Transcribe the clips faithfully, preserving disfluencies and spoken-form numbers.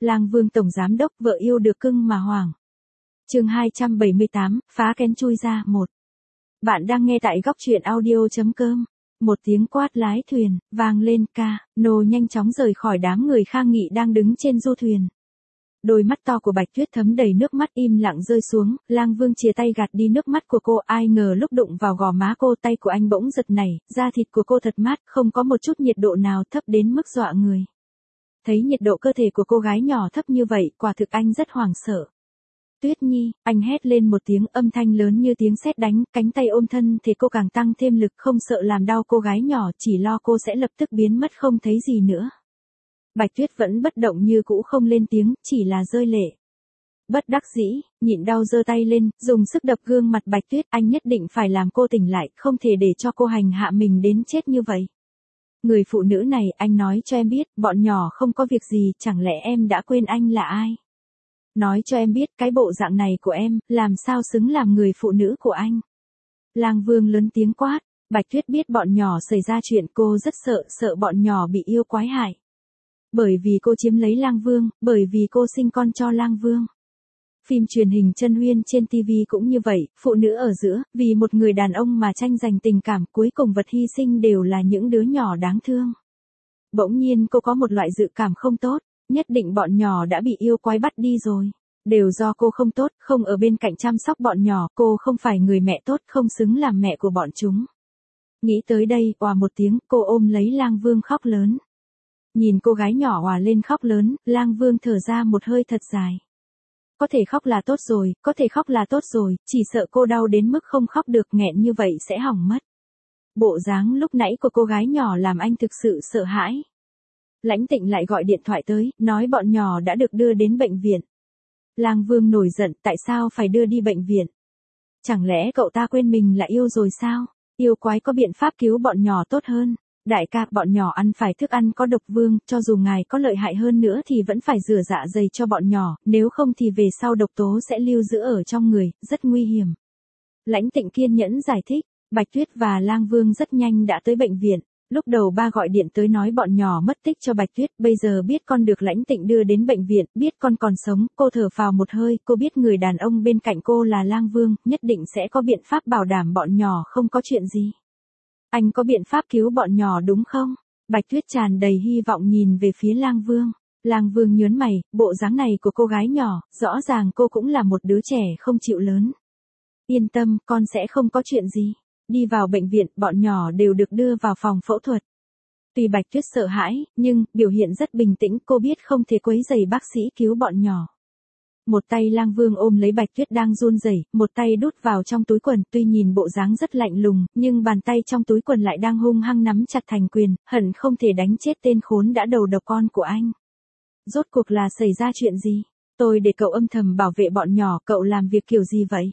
Lang Vương tổng giám đốc vợ yêu được cưng mà hoảng. Chương hai trăm bảy mươi tám, phá kén chui ra một. Bạn đang nghe tại góc truyện audio chấm com. Một tiếng quát lái thuyền vang lên, ca nô nhanh chóng rời khỏi đám người Khang Nghị đang đứng trên du thuyền. Đôi mắt to của Bạch Tuyết thấm đầy nước mắt im lặng rơi xuống, Lang Vương chìa tay gạt đi nước mắt của cô, ai ngờ lúc đụng vào gò má cô, tay của anh bỗng giật nảy, da thịt của cô thật mát, không có một chút nhiệt độ nào, thấp đến mức dọa người. Thấy nhiệt độ cơ thể của cô gái nhỏ thấp như vậy, quả thực anh rất hoảng sợ. Tuyết Nhi, anh hét lên một tiếng, âm thanh lớn như tiếng sét đánh, cánh tay ôm thân thể cô càng tăng thêm lực, không sợ làm đau cô gái nhỏ, chỉ lo cô sẽ lập tức biến mất không thấy gì nữa. Bạch Tuyết vẫn bất động như cũ, không lên tiếng, chỉ là rơi lệ. Bất đắc dĩ, nhịn đau giơ tay lên, dùng sức đập gương mặt Bạch Tuyết, anh nhất định phải làm cô tỉnh lại, không thể để cho cô hành hạ mình đến chết như vậy. Người phụ nữ này, anh nói cho em biết, bọn nhỏ không có việc gì, chẳng lẽ em đã quên anh là ai? Nói cho em biết, cái bộ dạng này của em, làm sao xứng làm người phụ nữ của anh? Lang Vương lớn tiếng quát. Bạch Tuyết biết bọn nhỏ xảy ra chuyện, cô rất sợ, sợ bọn nhỏ bị yêu quái hại. Bởi vì cô chiếm lấy Lang Vương, bởi vì cô sinh con cho Lang Vương. Phim truyền hình Chân Huyên trên ti vi cũng như vậy, phụ nữ ở giữa, vì một người đàn ông mà tranh giành tình cảm, cuối cùng vật hy sinh đều là những đứa nhỏ đáng thương. Bỗng nhiên cô có một loại dự cảm không tốt, nhất định bọn nhỏ đã bị yêu quái bắt đi rồi. Đều do cô không tốt, không ở bên cạnh chăm sóc bọn nhỏ, cô không phải người mẹ tốt, không xứng làm mẹ của bọn chúng. Nghĩ tới đây, òa một tiếng, cô ôm lấy Lang Vương khóc lớn. Nhìn cô gái nhỏ òa lên khóc lớn, Lang Vương thở ra một hơi thật dài. Có thể khóc là tốt rồi, có thể khóc là tốt rồi, chỉ sợ cô đau đến mức không khóc được, nghẹn như vậy sẽ hỏng mất. Bộ dáng lúc nãy của cô gái nhỏ làm anh thực sự sợ hãi. Lãnh Tịnh lại gọi điện thoại tới, nói bọn nhỏ đã được đưa đến bệnh viện. Lang Vương nổi giận, tại sao phải đưa đi bệnh viện? Chẳng lẽ cậu ta quên mình là yêu rồi sao? Yêu quái có biện pháp cứu bọn nhỏ tốt hơn. Đại ca, bọn nhỏ ăn phải thức ăn có độc, Vương, cho dù ngài có lợi hại hơn nữa thì vẫn phải rửa dạ dày cho bọn nhỏ, nếu không thì về sau độc tố sẽ lưu giữ ở trong người, rất nguy hiểm. Lãnh Tịnh kiên nhẫn giải thích. Bạch Tuyết và Lang Vương rất nhanh đã tới bệnh viện. Lúc đầu ba gọi điện tới nói bọn nhỏ mất tích cho Bạch Tuyết, bây giờ biết con được Lãnh Tịnh đưa đến bệnh viện, biết con còn sống, cô thở phào một hơi, cô biết người đàn ông bên cạnh cô là Lang Vương, nhất định sẽ có biện pháp bảo đảm bọn nhỏ không có chuyện gì. Anh có biện pháp cứu bọn nhỏ đúng không? Bạch Tuyết tràn đầy hy vọng nhìn về phía Lang Vương. Lang Vương nhớn mày, bộ dáng này của cô gái nhỏ, rõ ràng cô cũng là một đứa trẻ không chịu lớn. Yên tâm, con sẽ không có chuyện gì. Đi vào bệnh viện, bọn nhỏ đều được đưa vào phòng phẫu thuật. Tuy Bạch Tuyết sợ hãi, nhưng biểu hiện rất bình tĩnh, cô biết không thể quấy rầy bác sĩ cứu bọn nhỏ. Một tay Lang Vương ôm lấy Bạch Tuyết đang run rẩy, một tay đút vào trong túi quần, tuy nhìn bộ dáng rất lạnh lùng, nhưng bàn tay trong túi quần lại đang hung hăng nắm chặt thành quyền, hận không thể đánh chết tên khốn đã đầu độc con của anh. Rốt cuộc là xảy ra chuyện gì? Tôi để cậu âm thầm bảo vệ bọn nhỏ, cậu làm việc kiểu gì vậy?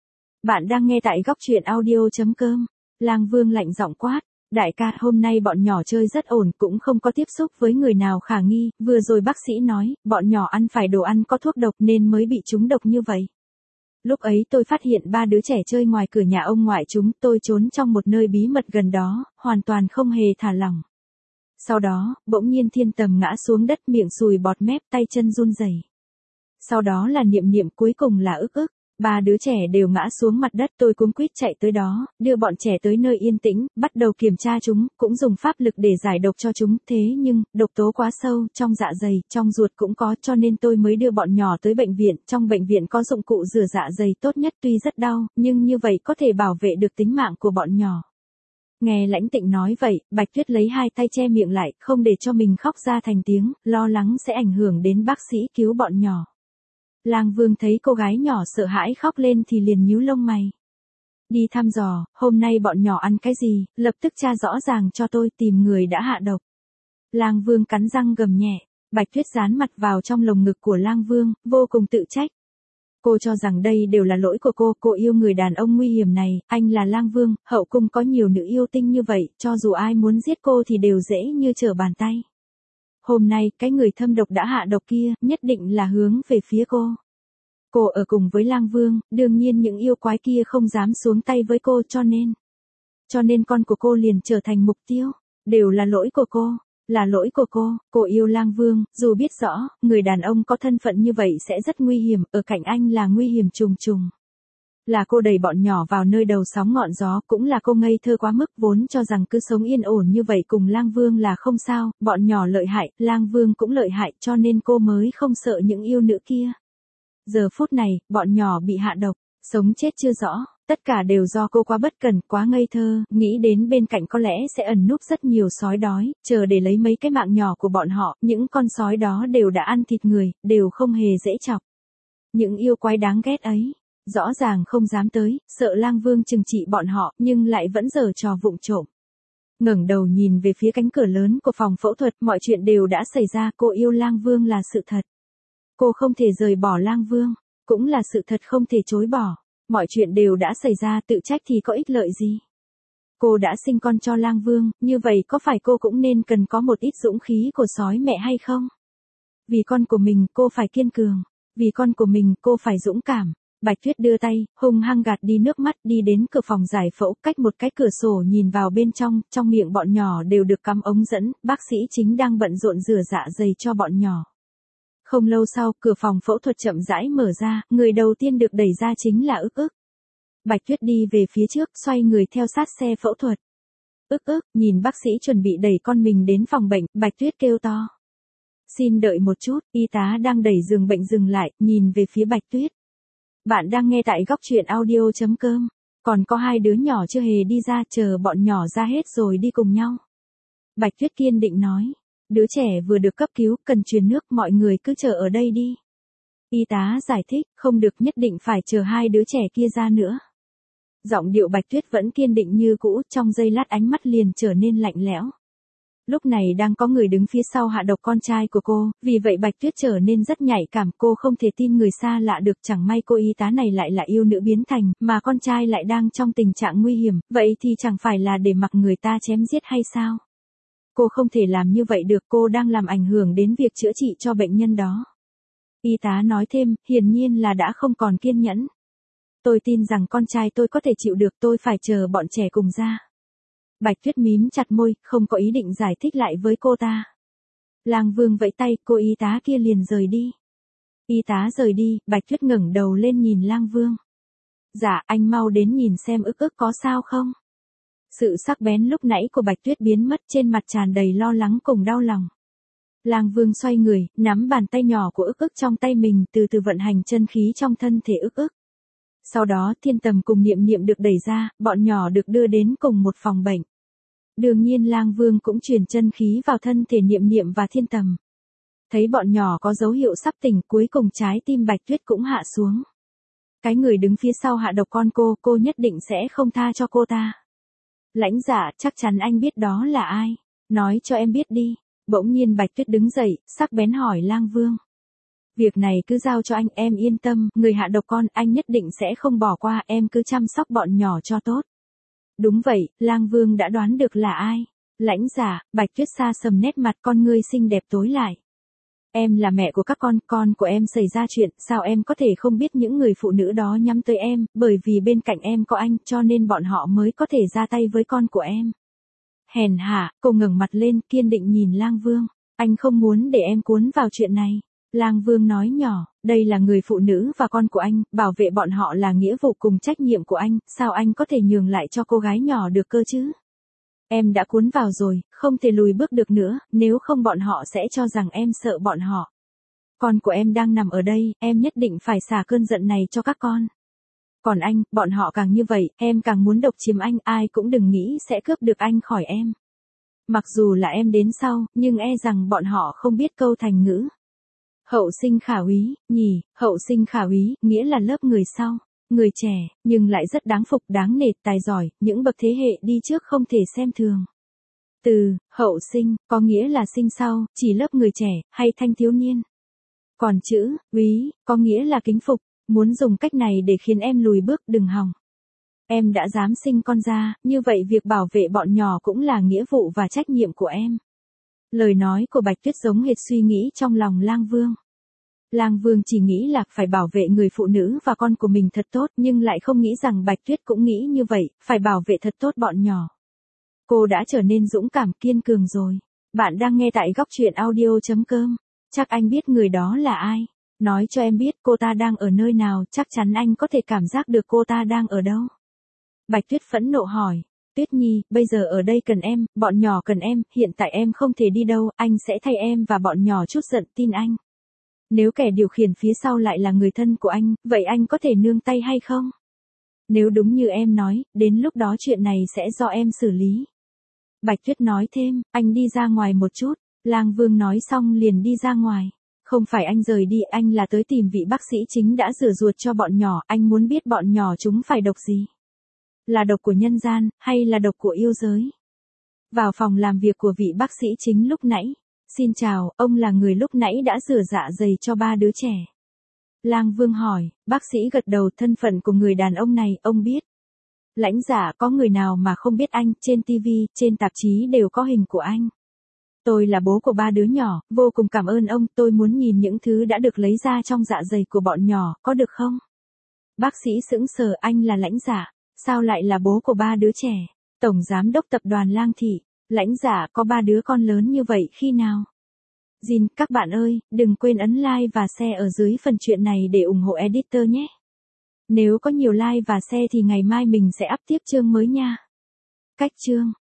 Bạn đang nghe tại góc truyện audio chấm com. Lang Vương lạnh giọng quát. Đại ca, hôm nay bọn nhỏ chơi rất ổn, cũng không có tiếp xúc với người nào khả nghi, vừa rồi bác sĩ nói, bọn nhỏ ăn phải đồ ăn có thuốc độc nên mới bị trúng độc như vậy. Lúc ấy tôi phát hiện ba đứa trẻ chơi ngoài cửa nhà ông ngoại chúng, tôi trốn trong một nơi bí mật gần đó, hoàn toàn không hề thả lỏng. Sau đó, bỗng nhiên Thiên Tầm ngã xuống đất, miệng sùi bọt mép, tay chân run rẩy. Sau đó là Niệm Niệm, cuối cùng là Ức Ức. Ba đứa trẻ đều ngã xuống mặt đất, tôi cuống quýt chạy tới đó, đưa bọn trẻ tới nơi yên tĩnh, bắt đầu kiểm tra chúng, cũng dùng pháp lực để giải độc cho chúng, thế nhưng, độc tố quá sâu, trong dạ dày, trong ruột cũng có, cho nên tôi mới đưa bọn nhỏ tới bệnh viện, trong bệnh viện có dụng cụ rửa dạ dày tốt nhất, tuy rất đau, nhưng như vậy có thể bảo vệ được tính mạng của bọn nhỏ. Nghe Lãnh Tịnh nói vậy, Bạch Tuyết lấy hai tay che miệng lại, không để cho mình khóc ra thành tiếng, lo lắng sẽ ảnh hưởng đến bác sĩ cứu bọn nhỏ. Lang Vương thấy cô gái nhỏ sợ hãi khóc lên thì liền nhíu lông mày. Đi thăm dò, hôm nay bọn nhỏ ăn cái gì, lập tức tra rõ ràng cho tôi, tìm người đã hạ độc. Lang Vương cắn răng gầm nhẹ, Bạch Tuyết dán mặt vào trong lồng ngực của Lang Vương, vô cùng tự trách. Cô cho rằng đây đều là lỗi của cô, cô yêu người đàn ông nguy hiểm này, anh là Lang Vương, hậu cung có nhiều nữ yêu tinh như vậy, cho dù ai muốn giết cô thì đều dễ như trở bàn tay. Hôm nay, cái người thâm độc đã hạ độc kia, nhất định là hướng về phía cô. Cô ở cùng với Lang Vương, đương nhiên những yêu quái kia không dám xuống tay với cô, cho nên. Cho nên con của cô liền trở thành mục tiêu. Đều là lỗi của cô. Là lỗi của cô, cô yêu Lang Vương, dù biết rõ, người đàn ông có thân phận như vậy sẽ rất nguy hiểm, ở cạnh anh là nguy hiểm trùng trùng. Là cô đẩy bọn nhỏ vào nơi đầu sóng ngọn gió, cũng là cô ngây thơ quá mức, vốn cho rằng cứ sống yên ổn như vậy cùng Lang Vương là không sao, bọn nhỏ lợi hại, Lang Vương cũng lợi hại, cho nên cô mới không sợ những yêu nữ kia. Giờ phút này, bọn nhỏ bị hạ độc, sống chết chưa rõ, tất cả đều do cô quá bất cẩn, quá ngây thơ, nghĩ đến bên cạnh có lẽ sẽ ẩn núp rất nhiều sói đói, chờ để lấy mấy cái mạng nhỏ của bọn họ, những con sói đó đều đã ăn thịt người, đều không hề dễ chọc. Những yêu quái đáng ghét ấy, rõ ràng không dám tới, sợ Lang Vương trừng trị bọn họ, nhưng lại vẫn giở trò vụng trộm. Ngẩng đầu nhìn về phía cánh cửa lớn của phòng phẫu thuật, mọi chuyện đều đã xảy ra, cô yêu Lang Vương là sự thật. Cô không thể rời bỏ Lang Vương, cũng là sự thật không thể chối bỏ. Mọi chuyện đều đã xảy ra, tự trách thì có ích lợi gì. Cô đã sinh con cho Lang Vương, như vậy có phải cô cũng nên cần có một ít dũng khí của sói mẹ hay không? Vì con của mình, cô phải kiên cường. Vì con của mình, cô phải dũng cảm. Bạch Tuyết đưa tay, hung hăng gạt đi nước mắt, đi đến cửa phòng giải phẫu, cách một cái cửa sổ nhìn vào bên trong, trong miệng bọn nhỏ đều được cắm ống dẫn, bác sĩ chính đang bận rộn rửa dạ dày cho bọn nhỏ. Không lâu sau, cửa phòng phẫu thuật chậm rãi mở ra, người đầu tiên được đẩy ra chính là Ức Ức. Bạch Tuyết đi về phía trước, xoay người theo sát xe phẫu thuật. Ức Ức, nhìn bác sĩ chuẩn bị đẩy con mình đến phòng bệnh, Bạch Tuyết kêu to. Xin đợi một chút, y tá đang đẩy giường bệnh dừng lại, nhìn về phía Bạch Tuyết. Bạn đang nghe tại góc truyện audio chấm com. Còn có hai đứa nhỏ chưa hề đi ra, chờ bọn nhỏ ra hết rồi đi cùng nhau. Bạch Tuyết kiên định nói. Đứa trẻ vừa được cấp cứu, cần truyền nước, mọi người cứ chờ ở đây đi. Y tá giải thích, không được, nhất định phải chờ hai đứa trẻ kia ra nữa. Giọng điệu Bạch Tuyết vẫn kiên định như cũ, trong giây lát ánh mắt liền trở nên lạnh lẽo. Lúc này đang có người đứng phía sau hạ độc con trai của cô, vì vậy Bạch Tuyết trở nên rất nhạy cảm, cô không thể tin người xa lạ được, chẳng may cô y tá này lại là yêu nữ biến thành, mà con trai lại đang trong tình trạng nguy hiểm, vậy thì chẳng phải là để mặc người ta chém giết hay sao? Cô không thể làm như vậy được, cô đang làm ảnh hưởng đến việc chữa trị cho bệnh nhân đó. Y tá nói thêm, hiển nhiên là đã không còn kiên nhẫn. Tôi tin rằng con trai tôi có thể chịu được, tôi phải chờ bọn trẻ cùng ra. Bạch Tuyết mím chặt môi, không có ý định giải thích lại với cô ta. Lang Vương vẫy tay, cô y tá kia liền rời đi. Y tá rời đi, Bạch Tuyết ngẩng đầu lên nhìn Lang Vương. Dạ, anh mau đến nhìn xem Ức Ức có sao không? Sự sắc bén lúc nãy của Bạch Tuyết biến mất, trên mặt tràn đầy lo lắng cùng đau lòng. Lang Vương xoay người, nắm bàn tay nhỏ của Ức Ức trong tay mình, từ từ vận hành chân khí trong thân thể Ức Ức. Sau đó Thiên Tầm cùng Niệm Niệm được đẩy ra, bọn nhỏ được đưa đến cùng một phòng bệnh. Đương nhiên Lang Vương cũng truyền chân khí vào thân thể Niệm Niệm và Thiên Tầm. Thấy bọn nhỏ có dấu hiệu sắp tỉnh, cuối cùng trái tim Bạch Tuyết cũng hạ xuống. Cái người đứng phía sau hạ độc con cô, cô nhất định sẽ không tha cho cô ta. Lãnh Dạ, chắc chắn anh biết đó là ai. Nói cho em biết đi. Bỗng nhiên Bạch Tuyết đứng dậy, sắc bén hỏi Lang Vương. Việc này cứ giao cho anh, em yên tâm, người hạ độc con, anh nhất định sẽ không bỏ qua, em cứ chăm sóc bọn nhỏ cho tốt. Đúng vậy, Lang Vương đã đoán được là ai. Lãnh Dạ, Bạch Tuyết xa sầm nét mặt, con ngươi xinh đẹp tối lại. Em là mẹ của các con, con của em xảy ra chuyện, sao em có thể không biết những người phụ nữ đó nhắm tới em, bởi vì bên cạnh em có anh, cho nên bọn họ mới có thể ra tay với con của em. Hèn hạ, cô ngẩng mặt lên, kiên định nhìn Lang Vương. Anh không muốn để em cuốn vào chuyện này. Lang Vương nói nhỏ, đây là người phụ nữ và con của anh, bảo vệ bọn họ là nghĩa vụ cùng trách nhiệm của anh, sao anh có thể nhường lại cho cô gái nhỏ được cơ chứ? Em đã cuốn vào rồi, không thể lùi bước được nữa, nếu không bọn họ sẽ cho rằng em sợ bọn họ. Con của em đang nằm ở đây, em nhất định phải xả cơn giận này cho các con. Còn anh, bọn họ càng như vậy, em càng muốn độc chiếm anh, ai cũng đừng nghĩ sẽ cướp được anh khỏi em. Mặc dù là em đến sau, nhưng e rằng bọn họ không biết câu thành ngữ. Hậu sinh khả úy, nhỉ, hậu sinh khả úy, nghĩa là lớp người sau. Người trẻ, nhưng lại rất đáng phục, đáng nể, tài giỏi, những bậc thế hệ đi trước không thể xem thường. Từ, hậu sinh, có nghĩa là sinh sau, chỉ lớp người trẻ, hay thanh thiếu niên. Còn chữ, úy, có nghĩa là kính phục, muốn dùng cách này để khiến em lùi bước, đừng hòng. Em đã dám sinh con ra, như vậy việc bảo vệ bọn nhỏ cũng là nghĩa vụ và trách nhiệm của em. Lời nói của Bạch Tuyết giống hệt suy nghĩ trong lòng Lang Vương. Lang Vương chỉ nghĩ là phải bảo vệ người phụ nữ và con của mình thật tốt, nhưng lại không nghĩ rằng Bạch Tuyết cũng nghĩ như vậy, phải bảo vệ thật tốt bọn nhỏ. Cô đã trở nên dũng cảm kiên cường rồi. Bạn đang nghe tại góc chuyện audio chấm com. Chắc anh biết người đó là ai. Nói cho em biết cô ta đang ở nơi nào, chắc chắn anh có thể cảm giác được cô ta đang ở đâu. Bạch Tuyết phẫn nộ hỏi. Tuyết Nhi, bây giờ ở đây cần em, bọn nhỏ cần em, hiện tại em không thể đi đâu, anh sẽ thay em và bọn nhỏ chút giận, tin anh. Nếu kẻ điều khiển phía sau lại là người thân của anh, vậy anh có thể nương tay hay không? Nếu đúng như em nói, đến lúc đó chuyện này sẽ do em xử lý. Bạch Tuyết nói thêm, anh đi ra ngoài một chút. Lang Vương nói xong liền đi ra ngoài. Không phải anh rời đi, anh là tới tìm vị bác sĩ chính đã rửa ruột cho bọn nhỏ, anh muốn biết bọn nhỏ chúng phải độc gì. Là độc của nhân gian, hay là độc của yêu giới? Vào phòng làm việc của vị bác sĩ chính lúc nãy. Xin chào, ông là người lúc nãy đã rửa dạ dày cho ba đứa trẻ. Lang Vương hỏi, bác sĩ gật đầu, thân phận của người đàn ông này, ông biết. Lãnh Dạ, có người nào mà không biết anh, trên ti vi, trên tạp chí đều có hình của anh. Tôi là bố của ba đứa nhỏ, vô cùng cảm ơn ông, tôi muốn nhìn những thứ đã được lấy ra trong dạ dày của bọn nhỏ, có được không? Bác sĩ sững sờ, anh là Lãnh Dạ, sao lại là bố của ba đứa trẻ? Tổng giám đốc tập đoàn Lang Thị, Lãnh Dạ có ba đứa con lớn như vậy khi nào? Jin, các bạn ơi, đừng quên ấn like và share ở dưới phần chuyện này để ủng hộ editor nhé. Nếu có nhiều like và share thì ngày mai mình sẽ up tiếp chương mới nha. Cách chương